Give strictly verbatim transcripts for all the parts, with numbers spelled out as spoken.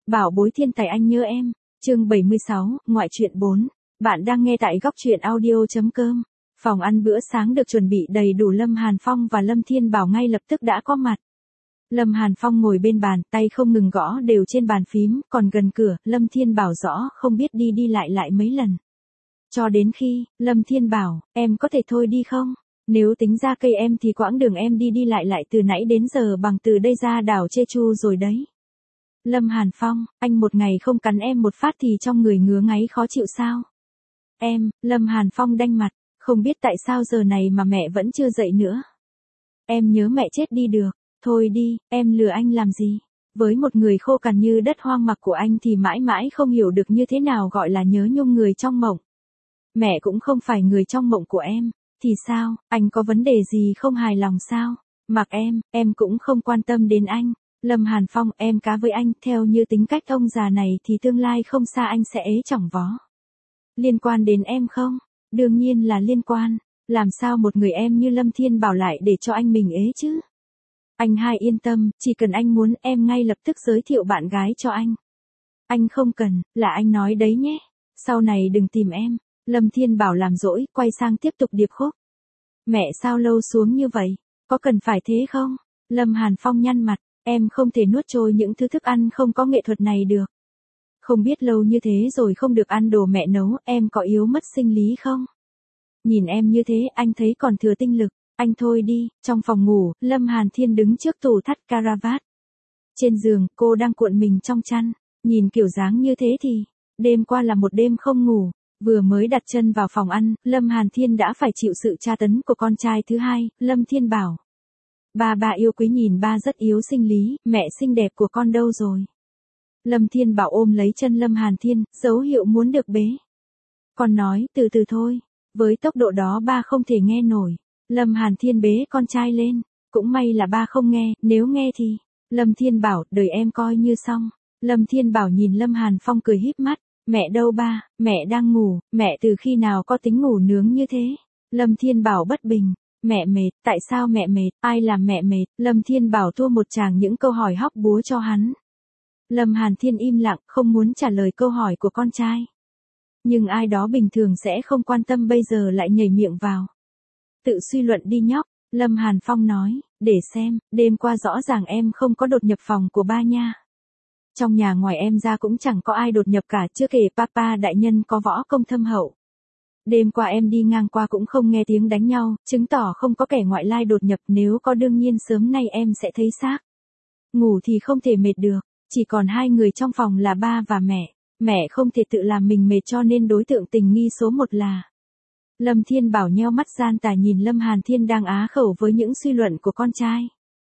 Bảo bối thiên tài anh nhớ em. Chương bảy mươi sáu, ngoại truyện bốn. Bạn đang nghe tại góc truyện audio chấm com. Phòng ăn bữa sáng được chuẩn bị đầy đủ, Lâm Hàn Phong và Lâm Thiên Bảo ngay lập tức đã có mặt. Lâm Hàn Phong ngồi bên bàn, tay không ngừng gõ đều trên bàn phím, còn gần cửa, Lâm Thiên Bảo rõ không biết đi đi lại lại mấy lần. Cho đến khi, Lâm Thiên Bảo, em có thể thôi đi không? Nếu tính ra cây em thì quãng đường em đi đi lại lại từ nãy đến giờ bằng từ đây ra đảo Jeju rồi đấy. Lâm Hàn Phong, anh một ngày không cắn em một phát thì trong người ngứa ngáy khó chịu sao? Em, Lâm Hàn Phong đanh mặt, không biết tại sao giờ này mà mẹ vẫn chưa dậy nữa. Em nhớ mẹ chết đi được, thôi đi, em lừa anh làm gì? Với một người khô cằn như đất hoang mạc của anh thì mãi mãi không hiểu được như thế nào gọi là nhớ nhung người trong mộng. Mẹ cũng không phải người trong mộng của em, thì sao, anh có vấn đề gì không hài lòng sao? Mặc em, em cũng không quan tâm đến anh. Lâm Hàn Phong, em cá với anh, theo như tính cách ông già này thì tương lai không xa anh sẽ ế chỏng vó. Liên quan đến em không? Đương nhiên là liên quan, làm sao một người em như Lâm Thiên Bảo lại để cho anh mình ế chứ? Anh hai yên tâm, chỉ cần anh muốn em ngay lập tức giới thiệu bạn gái cho anh. Anh không cần, là anh nói đấy nhé, sau này đừng tìm em. Lâm Thiên Bảo làm dỗi, quay sang tiếp tục điệp khúc. Mẹ sao lâu xuống như vậy, có cần phải thế không? Lâm Hàn Phong nhăn mặt. Em không thể nuốt trôi những thứ thức ăn không có nghệ thuật này được. Không biết lâu như thế rồi không được ăn đồ mẹ nấu, em có yếu mất sinh lý không? Nhìn em như thế anh thấy còn thừa tinh lực, anh thôi đi. Trong phòng ngủ, Lâm Hàn Thiên đứng trước tủ thắt caravat. Trên giường, cô đang cuộn mình trong chăn, nhìn kiểu dáng như thế thì, đêm qua là một đêm không ngủ. Vừa mới đặt chân vào phòng ăn, Lâm Hàn Thiên đã phải chịu sự tra tấn của con trai thứ hai, Lâm Thiên Bảo. Ba ba yêu quý nhìn ba rất yếu sinh lý, mẹ xinh đẹp của con đâu rồi? Lâm Thiên Bảo ôm lấy chân Lâm Hàn Thiên, dấu hiệu muốn được bế. Con nói, từ từ thôi, với tốc độ đó ba không thể nghe nổi. Lâm Hàn Thiên bế con trai lên, cũng may là ba không nghe, nếu nghe thì... Lâm Thiên Bảo, đời em coi như xong. Lâm Thiên Bảo nhìn Lâm Hàn Phong cười híp mắt, mẹ đâu ba, mẹ đang ngủ, mẹ từ khi nào có tính ngủ nướng như thế? Lâm Thiên Bảo bất bình. Mẹ mệt, tại sao mẹ mệt, ai làm mẹ mệt? Lâm Thiên Bảo thua một tràng những câu hỏi hóc búa cho hắn. Lâm Hàn Thiên im lặng, không muốn trả lời câu hỏi của con trai. Nhưng ai đó bình thường sẽ không quan tâm bây giờ lại nhảy miệng vào. Tự suy luận đi nhóc, Lâm Hàn Phong nói, để xem, đêm qua rõ ràng em không có đột nhập phòng của ba nha. Trong nhà ngoài em ra cũng chẳng có ai đột nhập cả, chưa kể papa đại nhân có võ công thâm hậu. Đêm qua em đi ngang qua cũng không nghe tiếng đánh nhau, chứng tỏ không có kẻ ngoại lai đột nhập, nếu có đương nhiên sớm nay em sẽ thấy xác. Ngủ thì không thể mệt được, chỉ còn hai người trong phòng là ba và mẹ, mẹ không thể tự làm mình mệt cho nên đối tượng tình nghi số một là. Lâm Thiên Bảo nheo mắt gian tà nhìn Lâm Hàn Thiên đang á khẩu với những suy luận của con trai.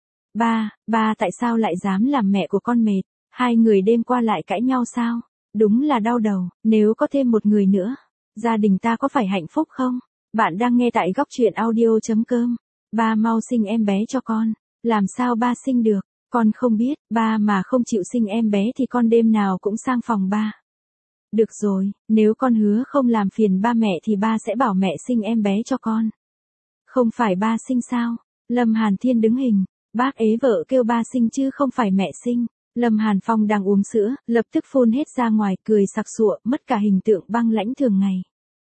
Ba, ba tại sao lại dám làm mẹ của con mệt, hai người đêm qua lại cãi nhau sao? Đúng là đau đầu, nếu có thêm một người nữa. Gia đình ta có phải hạnh phúc không? Bạn đang nghe tại góc truyện audio chấm com. Ba mau sinh em bé cho con. Làm sao ba sinh được? Con không biết, ba mà không chịu sinh em bé thì con đêm nào cũng sang phòng ba. Được rồi, nếu con hứa không làm phiền ba mẹ thì ba sẽ bảo mẹ sinh em bé cho con. Không phải ba sinh sao? Lâm Hàn Thiên đứng hình. Bác ế vợ kêu ba sinh chứ không phải mẹ sinh. Lâm Hàn Phong đang uống sữa, lập tức phun hết ra ngoài, cười sặc sụa, mất cả hình tượng băng lãnh thường ngày.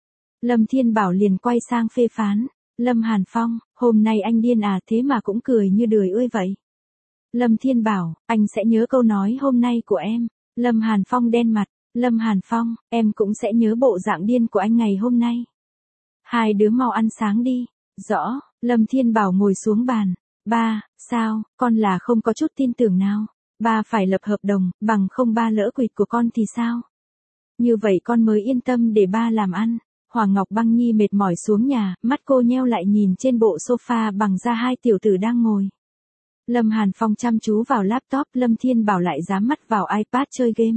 Lâm Thiên Bảo liền quay sang phê phán. Lâm Hàn Phong, hôm nay anh điên à, thế mà cũng cười như đười ơi vậy. Lâm Thiên Bảo, anh sẽ nhớ câu nói hôm nay của em. Lâm Hàn Phong đen mặt. Lâm Hàn Phong, em cũng sẽ nhớ bộ dạng điên của anh ngày hôm nay. Hai đứa mau ăn sáng đi. Rõ, Lâm Thiên Bảo ngồi xuống bàn. Ba, sao, con là không có chút tin tưởng nào. Ba phải lập hợp đồng, bằng không ba lỡ quỵt của con thì sao? Như vậy con mới yên tâm để ba làm ăn. Hoàng Ngọc Băng Nhi mệt mỏi xuống nhà, mắt cô nheo lại nhìn trên bộ sofa bằng da hai tiểu tử đang ngồi. Lâm Hàn Phong chăm chú vào laptop, Lâm Thiên Bảo lại dám mắt vào iPad chơi game.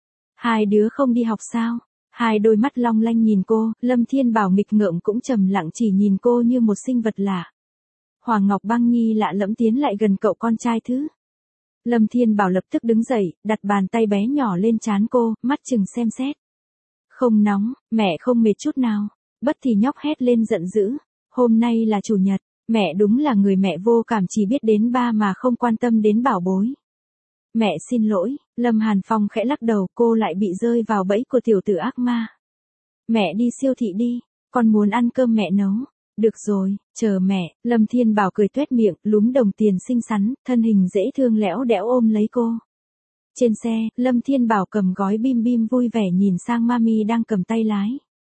Hai đứa không đi học sao? Hai đôi mắt long lanh nhìn cô, Lâm Thiên Bảo nghịch ngợm cũng trầm lặng chỉ nhìn cô như một sinh vật lạ. Hoàng Ngọc Băng Nhi lạ lẫm tiến lại gần cậu con trai thứ. Lâm Thiên Bảo lập tức đứng dậy, đặt bàn tay bé nhỏ lên trán cô, mắt chừng xem xét. Không nóng, mẹ không mệt chút nào. Bất thì nhóc hét lên giận dữ. Hôm nay là chủ nhật, mẹ đúng là người mẹ vô cảm, chỉ biết đến ba mà không quan tâm đến bảo bối. Mẹ xin lỗi, Lâm Hàn Phong khẽ lắc đầu, cô lại bị rơi vào bẫy của tiểu tử ác ma. Mẹ đi siêu thị đi, con muốn ăn cơm mẹ nấu. Được rồi, chờ mẹ, Lâm Thiên Bảo cười tuét miệng, lúm đồng tiền xinh xắn, thân hình dễ thương lẽo đẽo ôm lấy cô. Trên xe, Lâm Thiên Bảo cầm gói bim bim vui vẻ nhìn sang mami đang cầm tay lái.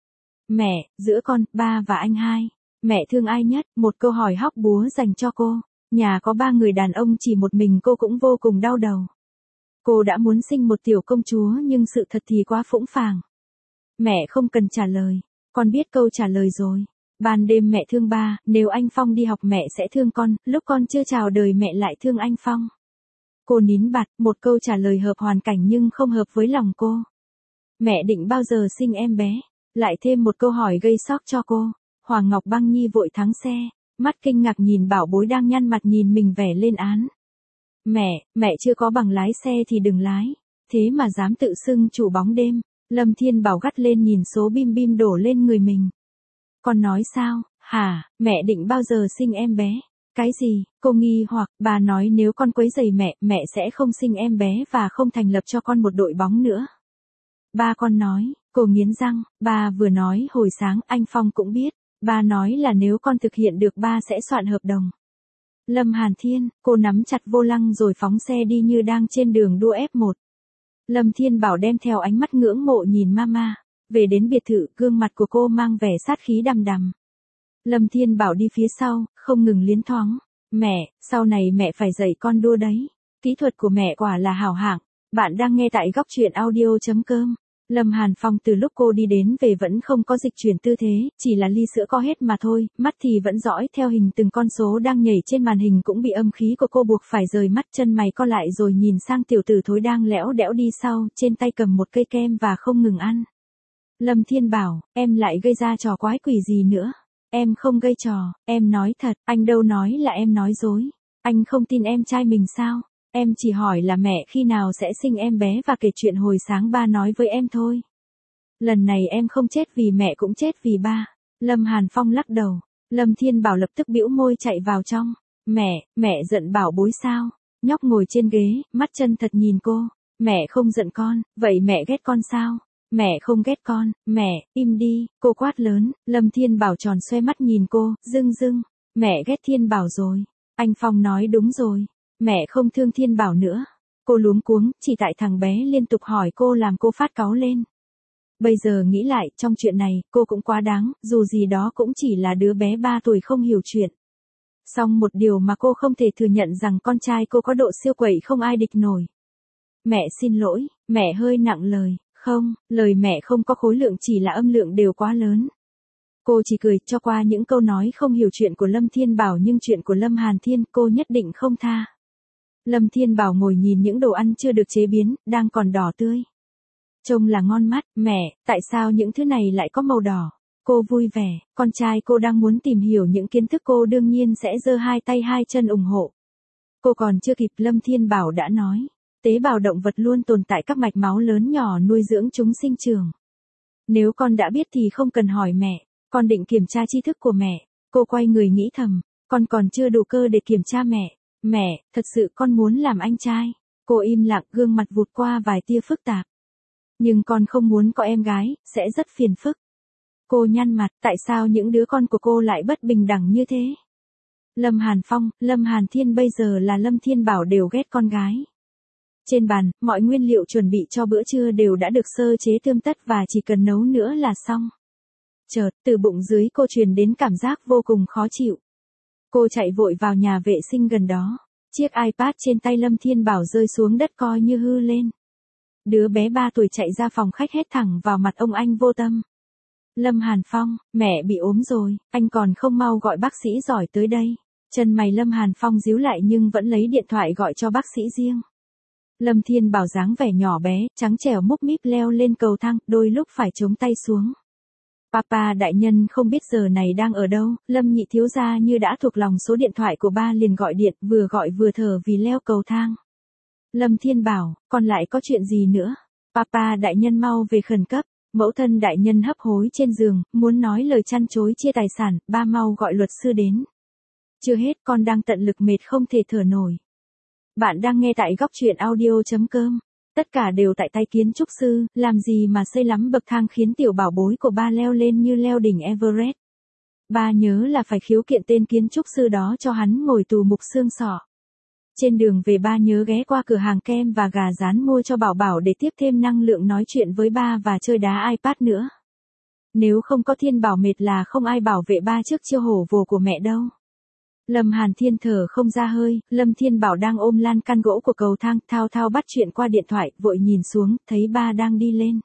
Mẹ, giữa con, ba và anh hai, mẹ thương ai nhất? Một câu hỏi hóc búa dành cho cô. Nhà có ba người đàn ông chỉ một mình cô cũng vô cùng đau đầu. Cô đã muốn sinh một tiểu công chúa nhưng sự thật thì quá phũ phàng. Mẹ không cần trả lời, con biết câu trả lời rồi. Ban đêm mẹ thương ba, nếu anh Phong đi học mẹ sẽ thương con, lúc con chưa chào đời mẹ lại thương anh Phong. Cô nín bặt, một câu trả lời hợp hoàn cảnh nhưng không hợp với lòng cô. Mẹ định bao giờ sinh em bé? Lại thêm một câu hỏi gây sốc cho cô. Hoàng Ngọc Băng Nhi vội thắng xe, mắt kinh ngạc nhìn bảo bối đang nhăn mặt nhìn mình vẻ lên án. Mẹ, mẹ chưa có bằng lái xe thì đừng lái, thế mà dám tự xưng chủ bóng đêm. Lâm Thiên Bảo gắt lên nhìn số bim bim đổ lên người mình. Con nói sao, hả, mẹ định bao giờ sinh em bé? Cái gì, cô nghi hoặc, bà nói nếu con quấy rầy mẹ, mẹ sẽ không sinh em bé và không thành lập cho con một đội bóng nữa. Ba con nói, cô nghiến răng, ba vừa nói hồi sáng anh Phong cũng biết, ba nói là nếu con thực hiện được ba sẽ soạn hợp đồng. Lâm Hàn Thiên, cô nắm chặt vô lăng rồi phóng xe đi như đang trên đường đua ép một. Lâm Thiên Bảo đem theo ánh mắt ngưỡng mộ nhìn mama. Về đến biệt thự, gương mặt của cô mang vẻ sát khí đằm đằm. Lâm Thiên Bảo đi phía sau, không ngừng liến thoáng. Mẹ, sau này mẹ phải dạy con đua đấy. Kỹ thuật của mẹ quả là hảo hạng. Bạn đang nghe tại góc truyện audio chấm com. Lâm Hàn Phong từ lúc cô đi đến về vẫn không có dịch chuyển tư thế, chỉ là ly sữa co hết mà thôi, mắt thì vẫn dõi theo hình từng con số đang nhảy trên màn hình cũng bị âm khí của cô buộc phải rời mắt, chân mày co lại rồi nhìn sang tiểu tử thối đang lẽo đẽo đi sau, trên tay cầm một cây kem và không ngừng ăn. Lâm Thiên Bảo, em lại gây ra trò quái quỷ gì nữa? Em không gây trò, em nói thật, anh đâu nói là em nói dối. Anh không tin em trai mình sao? Em chỉ hỏi là mẹ khi nào sẽ sinh em bé và kể chuyện hồi sáng ba nói với em thôi. Lần này em không chết vì mẹ cũng chết vì ba. Lâm Hàn Phong lắc đầu. Lâm Thiên Bảo lập tức bĩu môi chạy vào trong. Mẹ, mẹ giận bảo bối sao? Nhóc ngồi trên ghế, mắt chân thật nhìn cô. Mẹ không giận con, vậy mẹ ghét con sao? Mẹ không ghét con, mẹ, im đi, cô quát lớn. Lâm Thiên Bảo tròn xoe mắt nhìn cô, dưng dưng. Mẹ ghét Thiên Bảo rồi. Anh Phong nói đúng rồi. Mẹ không thương Thiên Bảo nữa. Cô luống cuống, chỉ tại thằng bé liên tục hỏi cô làm cô phát cáu lên. Bây giờ nghĩ lại, trong chuyện này, cô cũng quá đáng, dù gì đó cũng chỉ là đứa bé ba tuổi không hiểu chuyện. Song một điều mà cô không thể thừa nhận rằng con trai cô có độ siêu quậy không ai địch nổi. Mẹ xin lỗi, mẹ hơi nặng lời. Không, lời mẹ không có khối lượng, chỉ là âm lượng đều quá lớn. Cô chỉ cười cho qua những câu nói không hiểu chuyện của Lâm Thiên Bảo, nhưng chuyện của Lâm Hàn Thiên cô nhất định không tha. Lâm Thiên Bảo ngồi nhìn những đồ ăn chưa được chế biến, đang còn đỏ tươi. Trông là ngon mắt, mẹ, tại sao những thứ này lại có màu đỏ? Cô vui vẻ, con trai cô đang muốn tìm hiểu những kiến thức, cô đương nhiên sẽ giơ hai tay hai chân ủng hộ. Cô còn chưa kịp, Lâm Thiên Bảo đã nói. Tế bào động vật luôn tồn tại các mạch máu lớn nhỏ nuôi dưỡng chúng sinh trưởng. Nếu con đã biết thì không cần hỏi mẹ, con định kiểm tra tri thức của mẹ. Cô quay người nghĩ thầm, con còn chưa đủ cơ để kiểm tra mẹ. Mẹ, thật sự con muốn làm anh trai. Cô im lặng, gương mặt vụt qua vài tia phức tạp. Nhưng con không muốn có em gái, sẽ rất phiền phức. Cô nhăn mặt, tại sao những đứa con của cô lại bất bình đẳng như thế? Lâm Hàn Phong, Lâm Hàn Thiên bây giờ là Lâm Thiên Bảo đều ghét con gái. Trên bàn, mọi nguyên liệu chuẩn bị cho bữa trưa đều đã được sơ chế tươm tất và chỉ cần nấu nữa là xong. Chợt, từ bụng dưới cô truyền đến cảm giác vô cùng khó chịu. Cô chạy vội vào nhà vệ sinh gần đó. Chiếc iPad trên tay Lâm Thiên Bảo rơi xuống đất coi như hư lên. Đứa bé ba tuổi chạy ra phòng khách hét thẳng vào mặt ông anh vô tâm. Lâm Hàn Phong, mẹ bị ốm rồi, anh còn không mau gọi bác sĩ giỏi tới đây. Chân mày Lâm Hàn Phong díu lại nhưng vẫn lấy điện thoại gọi cho bác sĩ riêng. Lâm Thiên Bảo dáng vẻ nhỏ bé, trắng trẻo múp míp leo lên cầu thang, đôi lúc phải chống tay xuống. Papa đại nhân không biết giờ này đang ở đâu, Lâm nhị thiếu gia như đã thuộc lòng số điện thoại của ba liền gọi điện, vừa gọi vừa thở vì leo cầu thang. Lâm Thiên Bảo, còn lại có chuyện gì nữa? Papa đại nhân mau về khẩn cấp. Mẫu thân đại nhân hấp hối trên giường, muốn nói lời chăn chối chia tài sản, ba mau gọi luật sư đến. Chưa hết, con đang tận lực mệt không thể thở nổi. Bạn đang nghe tại góc truyện audio.com. Tất cả đều tại tay kiến trúc sư, làm gì mà xây lắm bậc thang khiến tiểu bảo bối của ba leo lên như leo đỉnh Everest. Ba nhớ là phải khiếu kiện tên kiến trúc sư đó cho hắn ngồi tù mục xương sọ. Trên đường về ba nhớ ghé qua cửa hàng kem và gà rán mua cho Bảo Bảo để tiếp thêm năng lượng nói chuyện với ba và chơi đá iPad nữa. Nếu không có Thiên Bảo mệt là không ai bảo vệ ba trước chiêu hổ vồ của mẹ đâu. Lâm Hàn Thiên thở không ra hơi, Lâm Thiên Bảo đang ôm lan can gỗ của cầu thang, thao thao bắt chuyện qua điện thoại, vội nhìn xuống, thấy ba đang đi lên.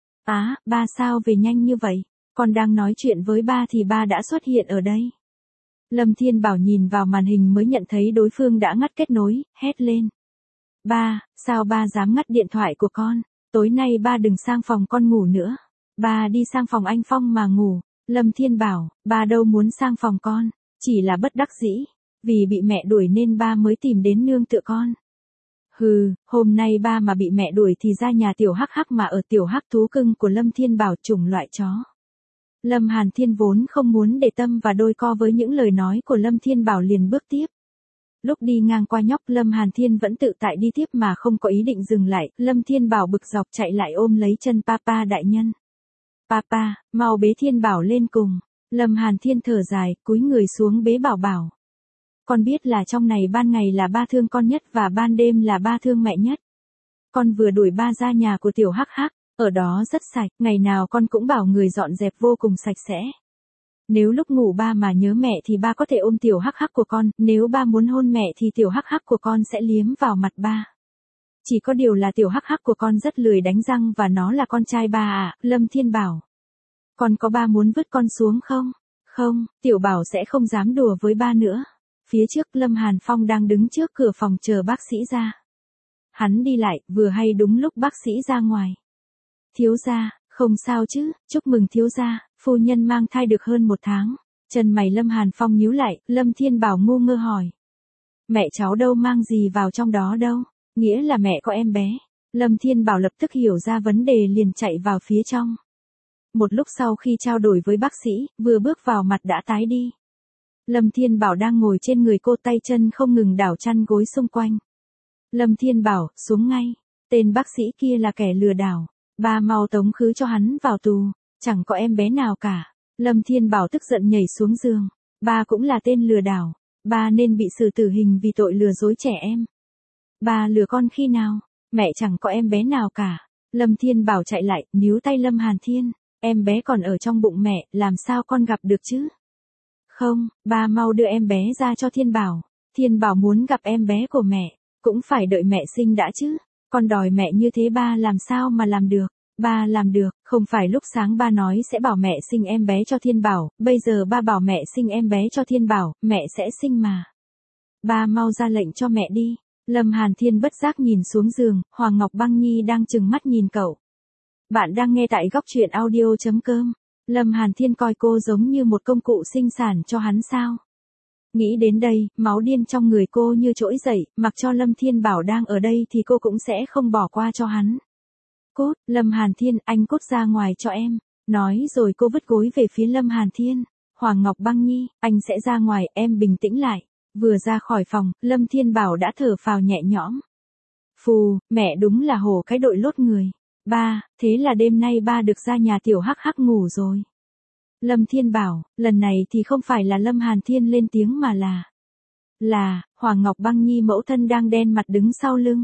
Á, à, ba sao về nhanh như vậy? Con đang nói chuyện với ba thì ba đã xuất hiện ở đây. Lâm Thiên Bảo nhìn vào màn hình mới nhận thấy đối phương đã ngắt kết nối, hét lên. Ba, sao ba dám ngắt điện thoại của con? Tối nay ba đừng sang phòng con ngủ nữa. Ba đi sang phòng anh Phong mà ngủ. Lâm Thiên Bảo, ba đâu muốn sang phòng con. Chỉ là bất đắc dĩ, vì bị mẹ đuổi nên ba mới tìm đến nương tựa con. Hừ, hôm nay ba mà bị mẹ đuổi thì ra nhà tiểu hắc hắc mà ở tiểu hắc thú cưng của Lâm Thiên Bảo chủng loại chó. Lâm Hàn Thiên vốn không muốn để tâm và đôi co với những lời nói của Lâm Thiên Bảo liền bước tiếp. Lúc đi ngang qua nhóc Lâm Hàn Thiên vẫn tự tại đi tiếp mà không có ý định dừng lại, Lâm Thiên Bảo bực dọc chạy lại ôm lấy chân Papa đại nhân. Papa, mau bế Thiên Bảo lên cùng. Lâm Hàn Thiên thở dài, cúi người xuống bế Bảo Bảo. Con biết là trong này ban ngày là ba thương con nhất và ban đêm là ba thương mẹ nhất. Con vừa đuổi ba ra nhà của tiểu hắc hắc, ở đó rất sạch, ngày nào con cũng bảo người dọn dẹp vô cùng sạch sẽ. Nếu lúc ngủ ba mà nhớ mẹ thì ba có thể ôm tiểu hắc hắc của con, nếu ba muốn hôn mẹ thì tiểu hắc hắc của con sẽ liếm vào mặt ba. Chỉ có điều là tiểu hắc hắc của con rất lười đánh răng và nó là con trai ba à, Lâm Thiên Bảo. Con có ba muốn vứt con xuống không? Không, tiểu bảo sẽ không dám đùa với ba nữa. Phía trước Lâm Hàn Phong đang đứng trước cửa phòng chờ bác sĩ ra. Hắn đi lại, vừa hay đúng lúc bác sĩ ra ngoài. Thiếu gia, không sao chứ, chúc mừng thiếu gia, phu nhân mang thai được hơn một tháng. Chân mày Lâm Hàn Phong nhíu lại, Lâm Thiên Bảo ngu ngơ hỏi. Mẹ cháu đâu mang gì vào trong đó đâu, nghĩa là mẹ có em bé. Lâm Thiên Bảo lập tức hiểu ra vấn đề liền chạy vào phía trong. Một lúc sau khi trao đổi với bác sĩ, vừa bước vào mặt đã tái đi. Lâm Thiên Bảo đang ngồi trên người cô tay chân không ngừng đảo chăn gối xung quanh. Lâm Thiên Bảo, xuống ngay. Tên bác sĩ kia là kẻ lừa đảo. Ba mau tống khứ cho hắn vào tù. Chẳng có em bé nào cả. Lâm Thiên Bảo tức giận nhảy xuống giường. Ba cũng là tên lừa đảo. Ba nên bị xử tử hình vì tội lừa dối trẻ em. Ba lừa con khi nào? Mẹ chẳng có em bé nào cả. Lâm Thiên Bảo chạy lại, níu tay Lâm Hàn Thiên. Em bé còn ở trong bụng mẹ, làm sao con gặp được chứ? Không, ba mau đưa em bé ra cho Thiên Bảo. Thiên Bảo muốn gặp em bé của mẹ, cũng phải đợi mẹ sinh đã chứ. Con đòi mẹ như thế ba làm sao mà làm được? Ba làm được, không phải lúc sáng ba nói sẽ bảo mẹ sinh em bé cho Thiên Bảo, bây giờ ba bảo mẹ sinh em bé cho Thiên Bảo, mẹ sẽ sinh mà. Ba mau ra lệnh cho mẹ đi. Lâm Hàn Thiên bất giác nhìn xuống giường, Hoàng Ngọc Băng Nhi đang trừng mắt nhìn cậu. Bạn đang nghe tại góc truyện audio.com. Lâm Hàn Thiên coi cô giống như một công cụ sinh sản cho hắn sao? Nghĩ đến đây, máu điên trong người cô như trỗi dậy, mặc cho Lâm Thiên Bảo đang ở đây thì cô cũng sẽ không bỏ qua cho hắn. Cút, Lâm Hàn Thiên, anh cút ra ngoài cho em. Nói rồi cô vứt gối về phía Lâm Hàn Thiên. Hoàng Ngọc Băng Nhi, anh sẽ ra ngoài, em bình tĩnh lại. Vừa ra khỏi phòng, Lâm Thiên Bảo đã thở phào nhẹ nhõm. Phù, mẹ đúng là hổ cái đội lốt người. Ba, thế là đêm nay ba được ra nhà tiểu hắc hắc ngủ rồi. Lâm Thiên Bảo, lần này thì không phải là Lâm Hàn Thiên lên tiếng mà là... Là, Hoàng Ngọc Băng Nhi mẫu thân đang đen mặt đứng sau lưng.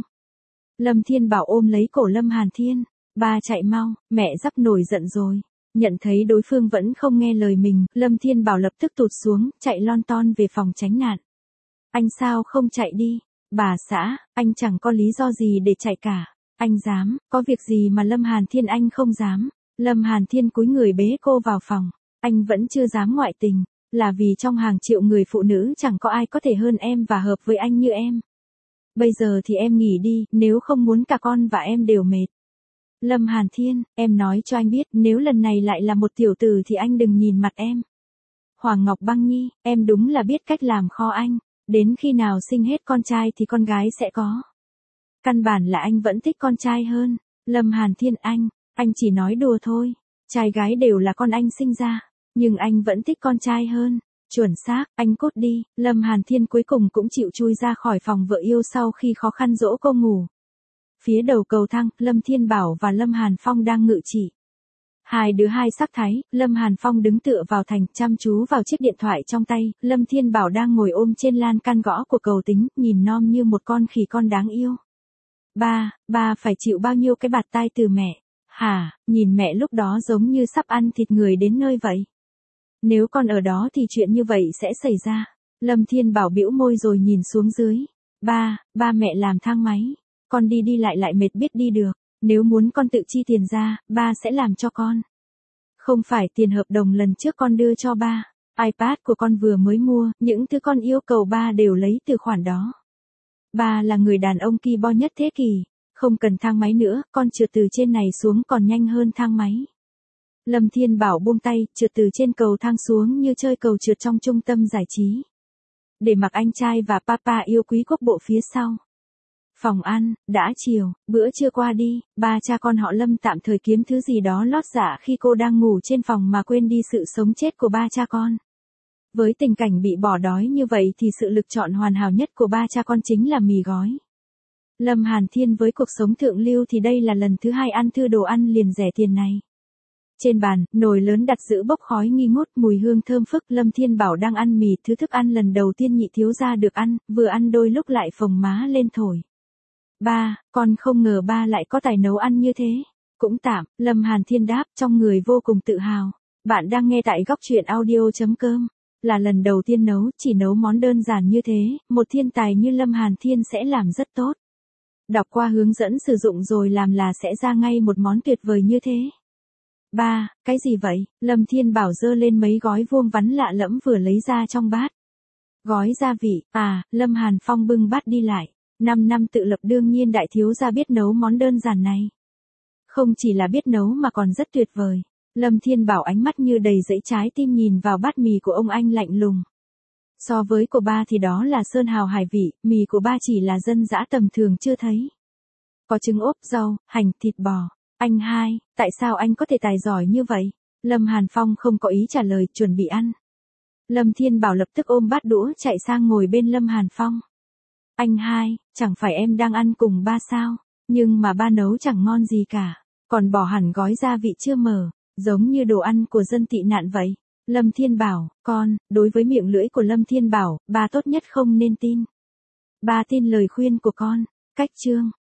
Lâm Thiên Bảo ôm lấy cổ Lâm Hàn Thiên. Ba chạy mau, mẹ sắp nổi giận rồi. Nhận thấy đối phương vẫn không nghe lời mình, Lâm Thiên Bảo lập tức tụt xuống, chạy lon ton về phòng tránh nạn. Anh sao không chạy đi? Bà xã, anh chẳng có lý do gì để chạy cả. Anh dám, có việc gì mà Lâm Hàn Thiên anh không dám. Lâm Hàn Thiên cúi người bế cô vào phòng. Anh vẫn chưa dám ngoại tình. Là vì trong hàng triệu người phụ nữ chẳng có ai có thể hơn em và hợp với anh như em. Bây giờ thì em nghỉ đi, nếu không muốn cả con và em đều mệt. Lâm Hàn Thiên, em nói cho anh biết, nếu lần này lại là một tiểu tử thì anh đừng nhìn mặt em. Hoàng Ngọc Băng Nhi, em đúng là biết cách làm kho anh. Đến khi nào sinh hết con trai thì con gái sẽ có. Căn bản là anh vẫn thích con trai hơn. Lâm Hàn Thiên anh, anh chỉ nói đùa thôi. Trai gái đều là con anh sinh ra. Nhưng anh vẫn thích con trai hơn. Chuẩn xác, anh cút đi, Lâm Hàn Thiên cuối cùng cũng chịu chui ra khỏi phòng vợ yêu sau khi khó khăn dỗ cô ngủ. Phía đầu cầu thang, Lâm Thiên Bảo và Lâm Hàn Phong đang ngự trị. Hai đứa hai sắc thái, Lâm Hàn Phong đứng tựa vào thành, chăm chú vào chiếc điện thoại trong tay, Lâm Thiên Bảo đang ngồi ôm trên lan can gõ của cầu tính, nhìn non như một con khỉ con đáng yêu. Ba, ba phải chịu bao nhiêu cái bạt tai từ mẹ? Hả, nhìn mẹ lúc đó giống như sắp ăn thịt người đến nơi vậy. Nếu con ở đó thì chuyện như vậy sẽ xảy ra. Lâm Thiên Bảo bĩu môi rồi nhìn xuống dưới. Ba, ba mẹ làm thang máy. Con đi đi lại lại mệt biết đi được. Nếu muốn con tự chi tiền ra, ba sẽ làm cho con. Không phải tiền hợp đồng lần trước con đưa cho ba. iPad của con vừa mới mua, những thứ con yêu cầu ba đều lấy từ khoản đó. Ba là người đàn ông ki bo nhất thế kỷ. Không cần thang máy nữa, con trượt từ trên này xuống còn nhanh hơn thang máy. Lâm Thiên Bảo buông tay, trượt từ trên cầu thang xuống như chơi cầu trượt trong trung tâm giải trí. Để mặc anh trai và papa yêu quý quốc bộ phía sau. Phòng ăn, đã chiều, bữa trưa qua đi, ba cha con họ Lâm tạm thời kiếm thứ gì đó lót dạ khi cô đang ngủ trên phòng mà quên đi sự sống chết của ba cha con. Với tình cảnh bị bỏ đói như vậy thì sự lựa chọn hoàn hảo nhất của ba cha con chính là mì gói. Lâm Hàn Thiên với cuộc sống thượng lưu thì đây là lần thứ hai ăn thư đồ ăn liền rẻ tiền này. Trên bàn, nồi lớn đặt giữ bốc khói nghi ngút mùi hương thơm phức. Lâm Thiên Bảo đang ăn mì, thứ thức ăn lần đầu tiên nhị thiếu gia được ăn, vừa ăn đôi lúc lại phồng má lên thổi. Ba, con không ngờ ba lại có tài nấu ăn như thế. Cũng tạm, Lâm Hàn Thiên đáp trong người vô cùng tự hào. Bạn đang nghe tại góc truyện audio chấm com. Là lần đầu tiên nấu, chỉ nấu món đơn giản như thế, một thiên tài như Lâm Hàn Thiên sẽ làm rất tốt. Đọc qua hướng dẫn sử dụng rồi làm là sẽ ra ngay một món tuyệt vời như thế. Ba, cái gì vậy? Lâm Thiên Bảo giơ lên mấy gói vuông vắn lạ lẫm vừa lấy ra trong bát. Gói gia vị, à, Lâm Hàn Phong bưng bát đi lại. Năm năm tự lập đương nhiên đại thiếu gia biết nấu món đơn giản này. Không chỉ là biết nấu mà còn rất tuyệt vời. Lâm Thiên Bảo ánh mắt như đầy dẫy trái tim nhìn vào bát mì của ông anh lạnh lùng. So với của ba thì đó là sơn hào hải vị, mì của ba chỉ là dân dã tầm thường chưa thấy. Có trứng ốp, rau, hành, thịt bò. Anh hai, tại sao anh có thể tài giỏi như vậy? Lâm Hàn Phong không có ý trả lời, chuẩn bị ăn. Lâm Thiên Bảo lập tức ôm bát đũa chạy sang ngồi bên Lâm Hàn Phong. Anh hai, chẳng phải em đang ăn cùng ba sao? Nhưng mà ba nấu chẳng ngon gì cả. Còn bỏ hẳn gói gia vị chưa mở, giống như đồ ăn của dân tị nạn vậy. Lâm Thiên Bảo, con, đối với miệng lưỡi của Lâm Thiên Bảo, ba tốt nhất không nên tin. Ba tin lời khuyên của con. Cách chương.